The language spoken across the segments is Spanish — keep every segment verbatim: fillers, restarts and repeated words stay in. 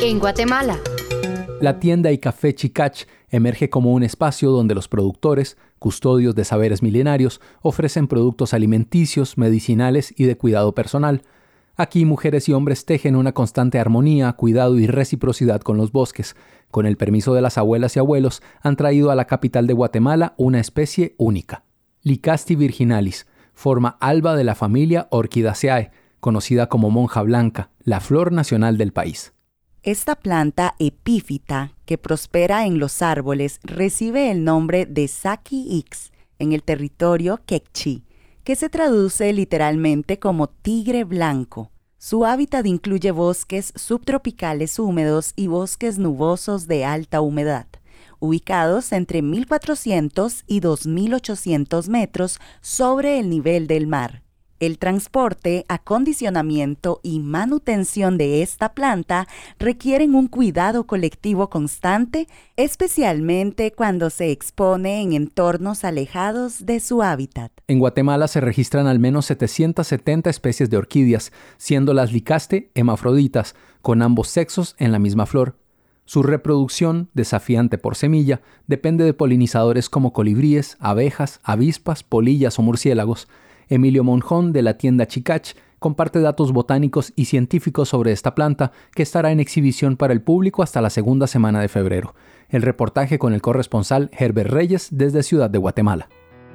En Guatemala. La tienda y café Chicach emerge como un espacio donde los productores, custodios de saberes milenarios, ofrecen productos alimenticios, medicinales y de cuidado personal. Aquí mujeres y hombres tejen una constante armonía, cuidado y reciprocidad con los bosques. Con el permiso de las abuelas y abuelos, han traído a la capital de Guatemala una especie única. Lycasti virginalis, forma alba de la familia Orchidaceae, conocida como monja blanca, la flor nacional del país. Esta planta epífita que prospera en los árboles recibe el nombre de Saki Ix en el territorio quechí, que se traduce literalmente como tigre blanco. Su hábitat incluye bosques subtropicales húmedos y bosques nubosos de alta humedad, ubicados entre mil cuatrocientos y dos mil ochocientos metros sobre el nivel del mar. El transporte, acondicionamiento y manutención de esta planta requieren un cuidado colectivo constante, especialmente cuando se expone en entornos alejados de su hábitat. En Guatemala se registran al menos setecientas setenta especies de orquídeas, siendo las Lycaste hermafroditas, con ambos sexos en la misma flor. Su reproducción, desafiante por semilla, depende de polinizadores como colibríes, abejas, avispas, polillas o murciélagos. Emilio Monjón, de la tienda Chicach, comparte datos botánicos y científicos sobre esta planta que estará en exhibición para el público hasta la segunda semana de febrero. El reportaje con el corresponsal Herbert Reyes desde Ciudad de Guatemala.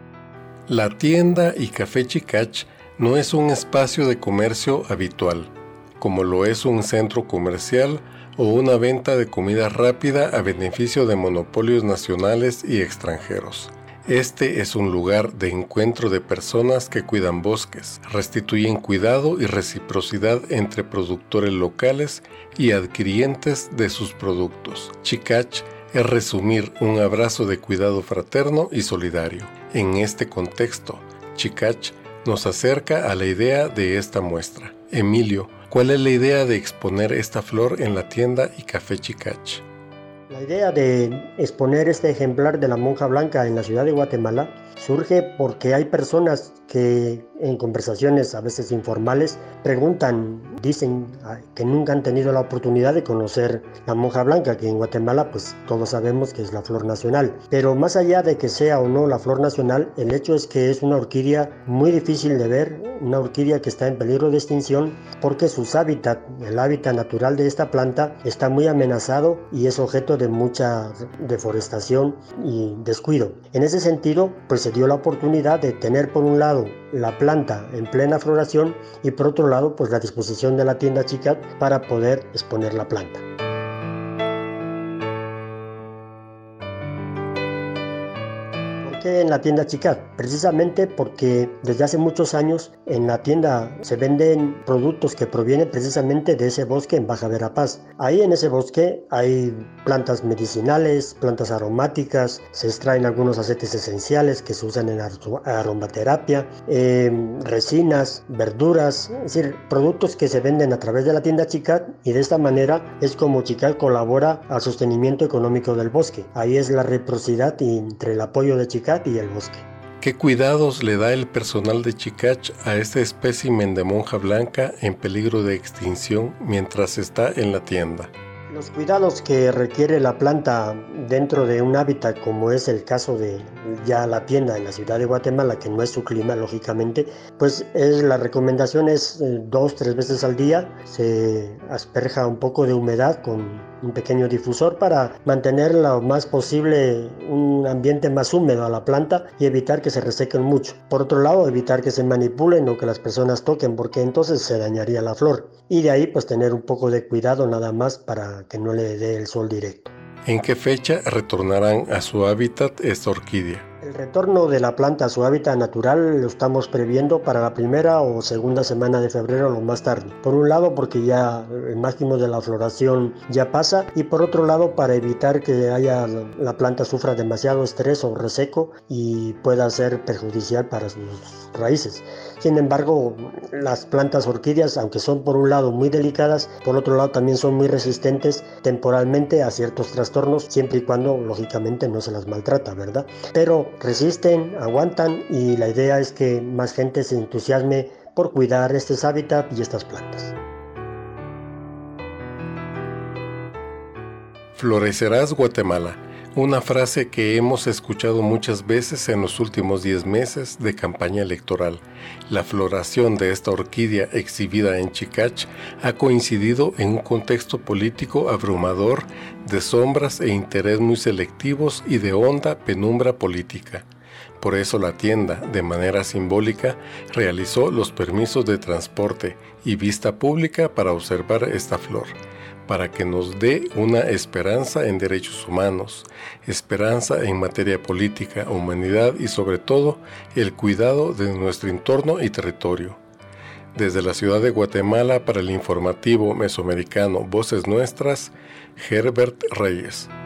La tienda y café Chicach no es un espacio de comercio habitual, como lo es un centro comercial o una venta de comida rápida a beneficio de monopolios nacionales y extranjeros. Este es un lugar de encuentro de personas que cuidan bosques, restituyen cuidado y reciprocidad entre productores locales y adquirientes de sus productos. Chicach es resumir un abrazo de cuidado fraterno y solidario. En este contexto, Chicach nos acerca a la idea de esta muestra. Emilio, ¿cuál es la idea de exponer esta flor en la tienda y café Chicach? La idea de exponer este ejemplar de la monja blanca en la ciudad de Guatemala surge porque hay personas que en conversaciones a veces informales preguntan, dicen que nunca han tenido la oportunidad de conocer la monja blanca, que en Guatemala pues todos sabemos que es la flor nacional. Pero más allá de que sea o no la flor nacional, el hecho es que es una orquídea muy difícil de ver, una orquídea que está en peligro de extinción porque sus hábitat, el hábitat natural de esta planta está muy amenazado y es objeto de mucha deforestación y descuido. En ese sentido, pues se dio la oportunidad de tener por un lado la planta en plena floración y por otro lado pues la disposición de la tienda Chicach para poder exponer la planta. En la tienda Chicach, precisamente porque desde hace muchos años en la tienda se venden productos que provienen precisamente de ese bosque en Baja Verapaz. Ahí en ese bosque hay plantas medicinales, plantas aromáticas, se extraen algunos aceites esenciales que se usan en aromaterapia, eh, resinas, verduras, es decir, productos que se venden a través de la tienda Chicach, y de esta manera es como Chicach colabora al sostenimiento económico del bosque. Ahí es la reciprocidad entre el apoyo de Chicach y el bosque. ¿Qué cuidados le da el personal de Chicach a este espécimen de monja blanca en peligro de extinción mientras está en la tienda? Los cuidados que requiere la planta dentro de un hábitat, como es el caso de ya la tienda en la ciudad de Guatemala, que no es su clima, lógicamente, pues es, la recomendación es eh, dos, tres veces al día. Se asperja un poco de humedad con un pequeño difusor para mantener lo más posible un ambiente más húmedo a la planta y evitar que se resequen mucho. Por otro lado, evitar que se manipulen o que las personas toquen, porque entonces se dañaría la flor. Y de ahí pues tener un poco de cuidado nada más para que no le dé el sol directo. ¿En qué fecha retornarán a su hábitat esta orquídea? El retorno de la planta a su hábitat natural lo estamos previendo para la primera o segunda semana de febrero, lo más tarde. Por un lado porque ya el máximo de la floración ya pasa, y por otro lado para evitar que haya la planta sufra demasiado estrés o reseco y pueda ser perjudicial para sus raíces. Sin embargo, las plantas orquídeas, aunque son por un lado muy delicadas, por otro lado también son muy resistentes temporalmente a ciertos trastornos, siempre y cuando lógicamente no se las maltrata, ¿verdad? Pero resisten, aguantan, y la idea es que más gente se entusiasme por cuidar estos hábitats y estas plantas. Florecerás, Guatemala, una frase que hemos escuchado muchas veces en los últimos diez meses de campaña electoral. La floración de esta orquídea exhibida en Chicach ha coincidido en un contexto político abrumador de sombras e interés muy selectivos y de honda penumbra política. Por eso la tienda, de manera simbólica, realizó los permisos de transporte y vista pública para observar esta flor, para que nos dé una esperanza en derechos humanos, esperanza en materia política, humanidad y sobre todo el cuidado de nuestro entorno y territorio. Desde la ciudad de Guatemala para el informativo mesoamericano Voces Nuestras, Herbert Reyes.